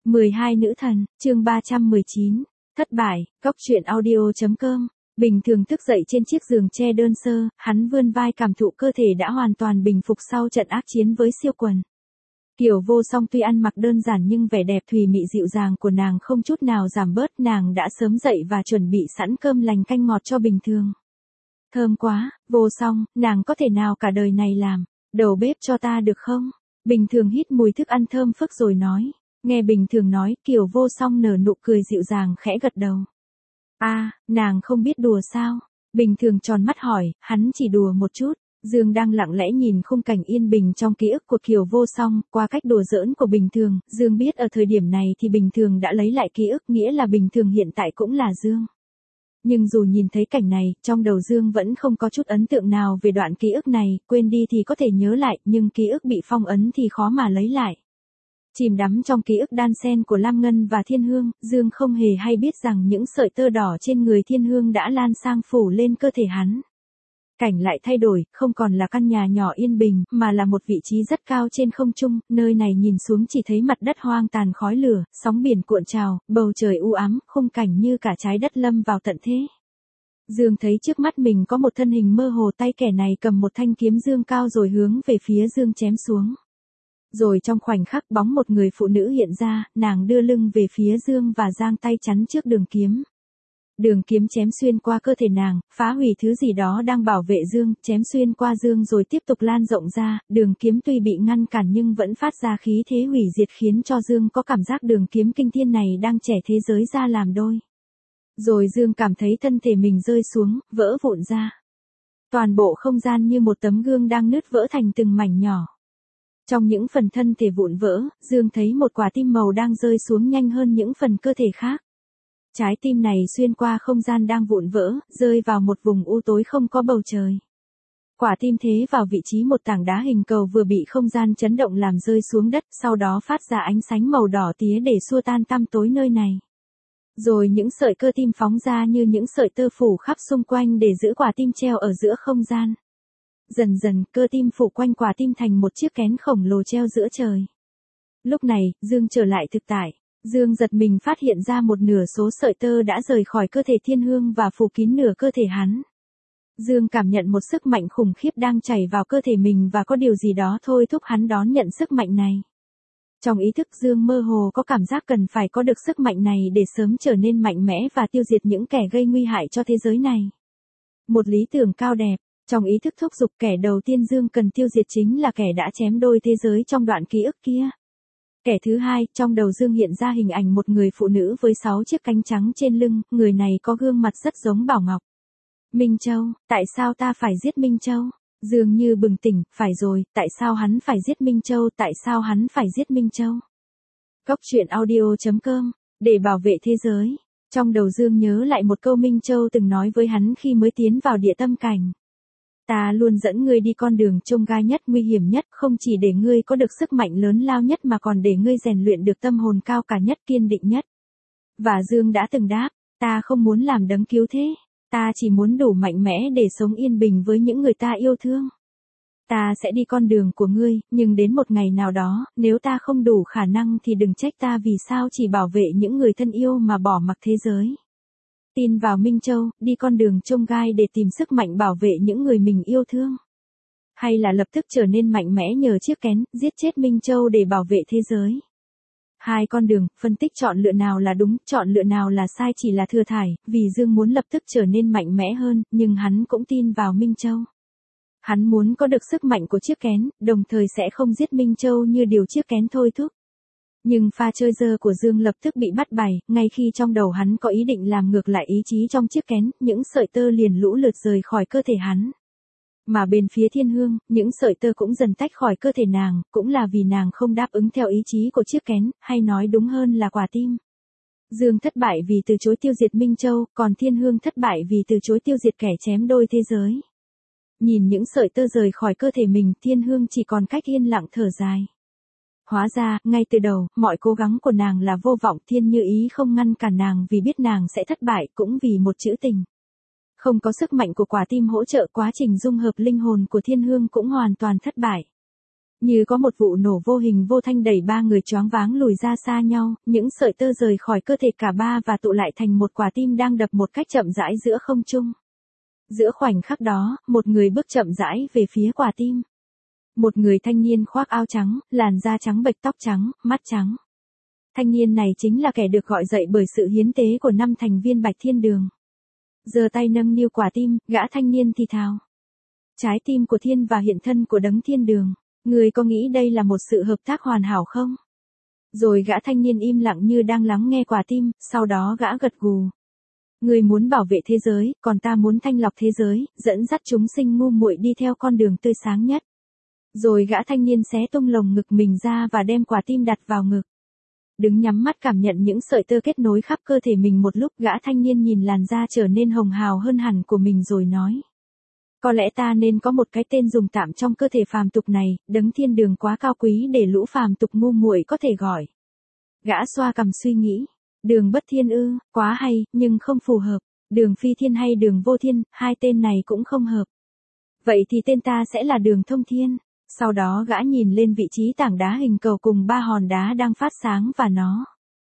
12 nữ thần, chương 319, thất bại, góc truyện audio.com. Bình thường thức dậy trên chiếc giường tre đơn sơ, hắn vươn vai cảm thụ cơ thể đã hoàn toàn bình phục sau trận ác chiến với siêu quần. Kiều Vô Song tuy ăn mặc đơn giản nhưng vẻ đẹp thùy mị dịu dàng của nàng không chút nào giảm bớt, nàng đã sớm dậy và chuẩn bị sẵn cơm lành canh ngọt cho Bình Thường. Thơm quá, Vô Song, nàng có thể nào cả đời này làm đầu bếp cho ta được không? Bình Thường hít mùi thức ăn thơm phức rồi nói. Nghe Bình Thường nói, Kiều Vô Song nở nụ cười dịu dàng khẽ gật đầu. Nàng không biết đùa sao? Bình Thường tròn mắt hỏi, hắn chỉ đùa một chút. Dương đang lặng lẽ nhìn khung cảnh yên bình trong ký ức của Kiều Vô Song, qua cách đùa giỡn của Bình Thường, Dương biết ở thời điểm này thì Bình Thường đã lấy lại ký ức, nghĩa là Bình Thường hiện tại cũng là Dương. Nhưng dù nhìn thấy cảnh này, trong đầu Dương vẫn không có chút ấn tượng nào về đoạn ký ức này, quên đi thì có thể nhớ lại, nhưng ký ức bị phong ấn thì khó mà lấy lại. Chìm đắm trong ký ức đan xen của Lam Ngân và Thiên Hương, Dương không hề hay biết rằng những sợi tơ đỏ trên người Thiên Hương đã lan sang phủ lên cơ thể hắn. Cảnh lại thay đổi, không còn là căn nhà nhỏ yên bình, mà là một vị trí rất cao trên không trung, nơi này nhìn xuống chỉ thấy mặt đất hoang tàn khói lửa, sóng biển cuộn trào, bầu trời u ám, khung cảnh như cả trái đất lâm vào tận thế. Dương thấy trước mắt mình có một thân hình mơ hồ, tay kẻ này cầm một thanh kiếm dương cao rồi hướng về phía Dương chém xuống. Rồi trong khoảnh khắc bóng một người phụ nữ hiện ra, nàng đưa lưng về phía Dương và giang tay chắn trước đường kiếm. Đường kiếm chém xuyên qua cơ thể nàng, phá hủy thứ gì đó đang bảo vệ Dương, chém xuyên qua Dương rồi tiếp tục lan rộng ra, đường kiếm tuy bị ngăn cản nhưng vẫn phát ra khí thế hủy diệt khiến cho Dương có cảm giác đường kiếm kinh thiên này đang chẻ thế giới ra làm đôi. Rồi Dương cảm thấy thân thể mình rơi xuống, vỡ vụn ra. Toàn bộ không gian như một tấm gương đang nứt vỡ thành từng mảnh nhỏ. Trong những phần thân thể vụn vỡ, Dương thấy một quả tim màu đang rơi xuống nhanh hơn những phần cơ thể khác. Trái tim này xuyên qua không gian đang vụn vỡ, rơi vào một vùng u tối không có bầu trời. Quả tim thế vào vị trí một tảng đá hình cầu vừa bị không gian chấn động làm rơi xuống đất, sau đó phát ra ánh sáng màu đỏ tía để xua tan tăm tối nơi này. Rồi những sợi cơ tim phóng ra như những sợi tơ phủ khắp xung quanh để giữ quả tim treo ở giữa không gian. Dần dần, cơ tim phủ quanh quả tim thành một chiếc kén khổng lồ treo giữa trời. Lúc này, Dương trở lại thực tại. Dương giật mình phát hiện ra một nửa số sợi tơ đã rời khỏi cơ thể Thiên Hương và phủ kín nửa cơ thể hắn. Dương cảm nhận một sức mạnh khủng khiếp đang chảy vào cơ thể mình và có điều gì đó thôi thúc hắn đón nhận sức mạnh này. Trong ý thức Dương mơ hồ có cảm giác cần phải có được sức mạnh này để sớm trở nên mạnh mẽ và tiêu diệt những kẻ gây nguy hại cho thế giới này. Một lý tưởng cao đẹp, trong ý thức thúc giục kẻ đầu tiên Dương cần tiêu diệt chính là kẻ đã chém đôi thế giới trong đoạn ký ức kia. Kẻ thứ hai, trong đầu Dương hiện ra hình ảnh một người phụ nữ với 6 chiếc cánh trắng trên lưng, người này có gương mặt rất giống Bảo Ngọc. Minh Châu, tại sao ta phải giết Minh Châu? Dương như bừng tỉnh, phải rồi, tại sao hắn phải giết Minh Châu, tại sao hắn phải giết Minh Châu? Góc truyện audio.com, để bảo vệ thế giới. Trong đầu Dương nhớ lại một câu Minh Châu từng nói với hắn khi mới tiến vào địa tâm cảnh. Ta luôn dẫn ngươi đi con đường chông gai nhất, nguy hiểm nhất, không chỉ để ngươi có được sức mạnh lớn lao nhất mà còn để ngươi rèn luyện được tâm hồn cao cả nhất, kiên định nhất. Và Dương đã từng đáp, ta không muốn làm đấng cứu thế, ta chỉ muốn đủ mạnh mẽ để sống yên bình với những người ta yêu thương. Ta sẽ đi con đường của ngươi, nhưng đến một ngày nào đó, nếu ta không đủ khả năng thì đừng trách ta vì sao chỉ bảo vệ những người thân yêu mà bỏ mặc thế giới. Tin vào Minh Châu, đi con đường chông gai để tìm sức mạnh bảo vệ những người mình yêu thương. Hay là lập tức trở nên mạnh mẽ nhờ chiếc kén, giết chết Minh Châu để bảo vệ thế giới. Hai con đường, phân tích chọn lựa nào là đúng, chọn lựa nào là sai chỉ là thừa thải, vì Dương muốn lập tức trở nên mạnh mẽ hơn, nhưng hắn cũng tin vào Minh Châu. Hắn muốn có được sức mạnh của chiếc kén, đồng thời sẽ không giết Minh Châu như điều chiếc kén thôi thúc. Nhưng pha chơi dơ của Dương lập tức bị bắt bày, ngay khi trong đầu hắn có ý định làm ngược lại ý chí trong chiếc kén, những sợi tơ liền lũ lượt rời khỏi cơ thể hắn. Mà bên phía Thiên Hương, những sợi tơ cũng dần tách khỏi cơ thể nàng, cũng là vì nàng không đáp ứng theo ý chí của chiếc kén, hay nói đúng hơn là quả tim. Dương thất bại vì từ chối tiêu diệt Minh Châu, còn Thiên Hương thất bại vì từ chối tiêu diệt kẻ chém đôi thế giới. Nhìn những sợi tơ rời khỏi cơ thể mình, Thiên Hương chỉ còn cách yên lặng thở dài. Hóa ra, ngay từ đầu, mọi cố gắng của nàng là vô vọng, Thiên Như Ý không ngăn cản nàng vì biết nàng sẽ thất bại, cũng vì một chữ tình. Không có sức mạnh của quả tim hỗ trợ, quá trình dung hợp linh hồn của Thiên Hương cũng hoàn toàn thất bại. Như có một vụ nổ vô hình vô thanh đẩy ba người choáng váng lùi ra xa nhau, những sợi tơ rời khỏi cơ thể cả ba và tụ lại thành một quả tim đang đập một cách chậm rãi giữa không trung. Giữa khoảnh khắc đó, một người bước chậm rãi về phía quả tim. Một người thanh niên khoác áo trắng, làn da trắng bệch, tóc trắng, mắt trắng. Thanh niên này chính là kẻ được gọi dậy bởi sự hiến tế của 5 thành viên Bạch Thiên Đường. Giơ tay nâng niu quả tim, gã thanh niên thì thào. Trái tim của thiên và hiện thân của đấng thiên đường. Người có nghĩ đây là một sự hợp tác hoàn hảo không? Rồi gã thanh niên im lặng như đang lắng nghe quả tim, sau đó gã gật gù. Người muốn bảo vệ thế giới, còn ta muốn thanh lọc thế giới, dẫn dắt chúng sinh ngu muội đi theo con đường tươi sáng nhất. Rồi gã thanh niên xé tung lồng ngực mình ra và đem quả tim đặt vào ngực. Đứng nhắm mắt cảm nhận những sợi tơ kết nối khắp cơ thể mình một lúc, gã thanh niên nhìn làn da trở nên hồng hào hơn hẳn của mình rồi nói. Có lẽ ta nên có một cái tên dùng tạm trong cơ thể phàm tục này, đấng thiên đường quá cao quý để lũ phàm tục ngu muội có thể gọi. Gã xoa cằm suy nghĩ. Đường bất thiên ư, quá hay, nhưng không phù hợp. Đường phi thiên hay đường vô thiên, hai tên này cũng không hợp. Vậy thì tên ta sẽ là đường thông thiên. Sau đó gã nhìn lên vị trí tảng đá hình cầu cùng 3 hòn đá đang phát sáng và nó.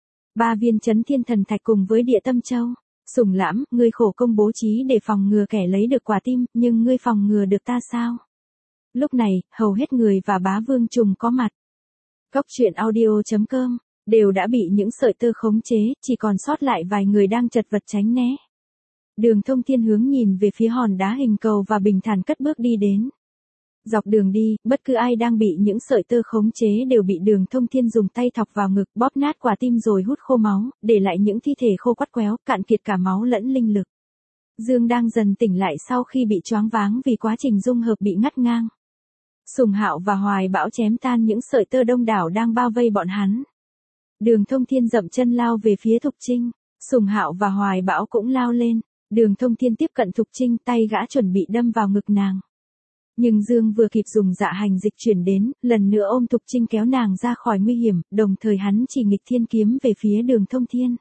3 viên chấn thiên thần thạch cùng với địa tâm châu. Sùng Lãm, ngươi khổ công bố trí để phòng ngừa kẻ lấy được quả tim, nhưng ngươi phòng ngừa được ta sao? Lúc này, hầu hết người và bá vương trùng có mặt. Góc truyện audio.com đều đã bị những sợi tơ khống chế, chỉ còn sót lại vài người đang chật vật tránh né. Đường Thông Thiên hướng nhìn về phía hòn đá hình cầu và bình thản cất bước đi đến. Dọc đường đi, bất cứ ai đang bị những sợi tơ khống chế đều bị Đường Thông Thiên dùng tay thọc vào ngực, bóp nát quả tim rồi hút khô máu, để lại những thi thể khô quắt quéo, cạn kiệt cả máu lẫn linh lực. Dương đang dần tỉnh lại sau khi bị choáng váng vì quá trình dung hợp bị ngắt ngang. Sùng Hạo và Hoài Bão chém tan những sợi tơ đông đảo đang bao vây bọn hắn. Đường Thông Thiên dậm chân lao về phía Thục Trinh. Sùng Hạo và Hoài Bão cũng lao lên. Đường Thông Thiên tiếp cận Thục Trinh, tay gã chuẩn bị đâm vào ngực nàng. Nhưng Dương vừa kịp dùng dạ hành dịch chuyển đến, lần nữa ôm Thục Trinh kéo nàng ra khỏi nguy hiểm, đồng thời hắn chỉ nghịch thiên kiếm về phía Đường Thông Thiên.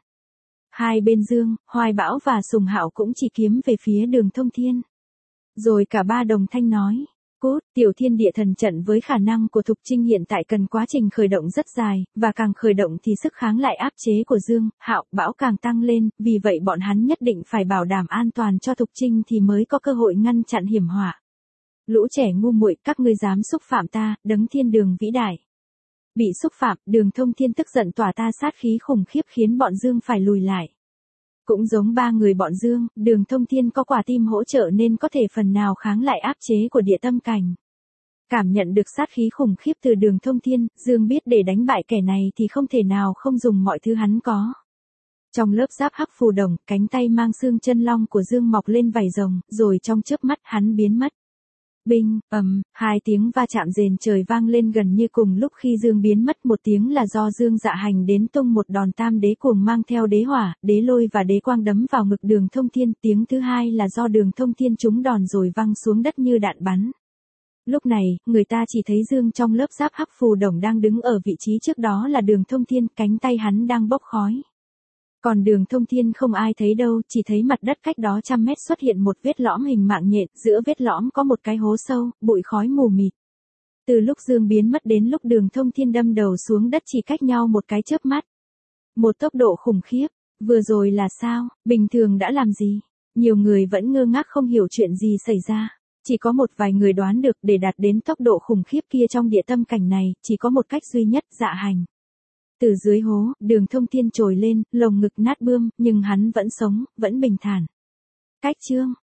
Hai bên Dương, Hoài Bão và Sùng Hạo cũng chỉ kiếm về phía Đường Thông Thiên. Rồi cả ba đồng thanh nói. Cút, tiểu thiên địa thần trận với khả năng của Thục Trinh hiện tại cần quá trình khởi động rất dài, và càng khởi động thì sức kháng lại áp chế của Dương, Hạo, Bão càng tăng lên, vì vậy bọn hắn nhất định phải bảo đảm an toàn cho Thục Trinh thì mới có cơ hội ngăn chặn hiểm họa. Lũ trẻ ngu muội, các ngươi dám xúc phạm ta, đấng thiên đường vĩ đại. Bị xúc phạm, Đường Thông Thiên tức giận tỏa ta sát khí khủng khiếp khiến bọn Dương phải lùi lại. Cũng giống ba người bọn Dương, Đường Thông Thiên có quả tim hỗ trợ nên có thể phần nào kháng lại áp chế của địa tâm cảnh. Cảm nhận được sát khí khủng khiếp từ Đường Thông Thiên, Dương biết để đánh bại kẻ này thì không thể nào không dùng mọi thứ hắn có. Trong lớp giáp hắc phù đồng, cánh tay mang xương chân long của Dương mọc lên vảy rồng, rồi trong chớp mắt hắn biến mất. Binh, hai tiếng va chạm rền trời vang lên gần như cùng lúc khi Dương biến mất. Một tiếng là do Dương dạ hành đến tung một đòn tam đế cuồng mang theo đế hỏa, đế lôi và đế quang đấm vào ngực Đường Thông Thiên. Tiếng thứ hai là do Đường Thông Thiên trúng đòn rồi văng xuống đất như đạn bắn. Lúc này, người ta chỉ thấy Dương trong lớp giáp hắc phù đồng đang đứng ở vị trí trước đó là Đường Thông Thiên, cánh tay hắn đang bốc khói. Còn Đường Thông Thiên không ai thấy đâu, chỉ thấy mặt đất cách đó 100 mét xuất hiện một vết lõm hình mạng nhện, giữa vết lõm có một cái hố sâu, bụi khói mù mịt. Từ lúc Dương biến mất đến lúc Đường Thông Thiên đâm đầu xuống đất chỉ cách nhau một cái chớp mắt. Một tốc độ khủng khiếp, vừa rồi là sao, bình thường đã làm gì? Nhiều người vẫn ngơ ngác không hiểu chuyện gì xảy ra. Chỉ có một vài người đoán được để đạt đến tốc độ khủng khiếp kia trong địa tâm cảnh này, chỉ có một cách duy nhất, dạ hành. Từ dưới hố, Đường Thông Thiên trồi lên, lồng ngực nát bươm, nhưng hắn vẫn sống, vẫn bình thản. Cách chương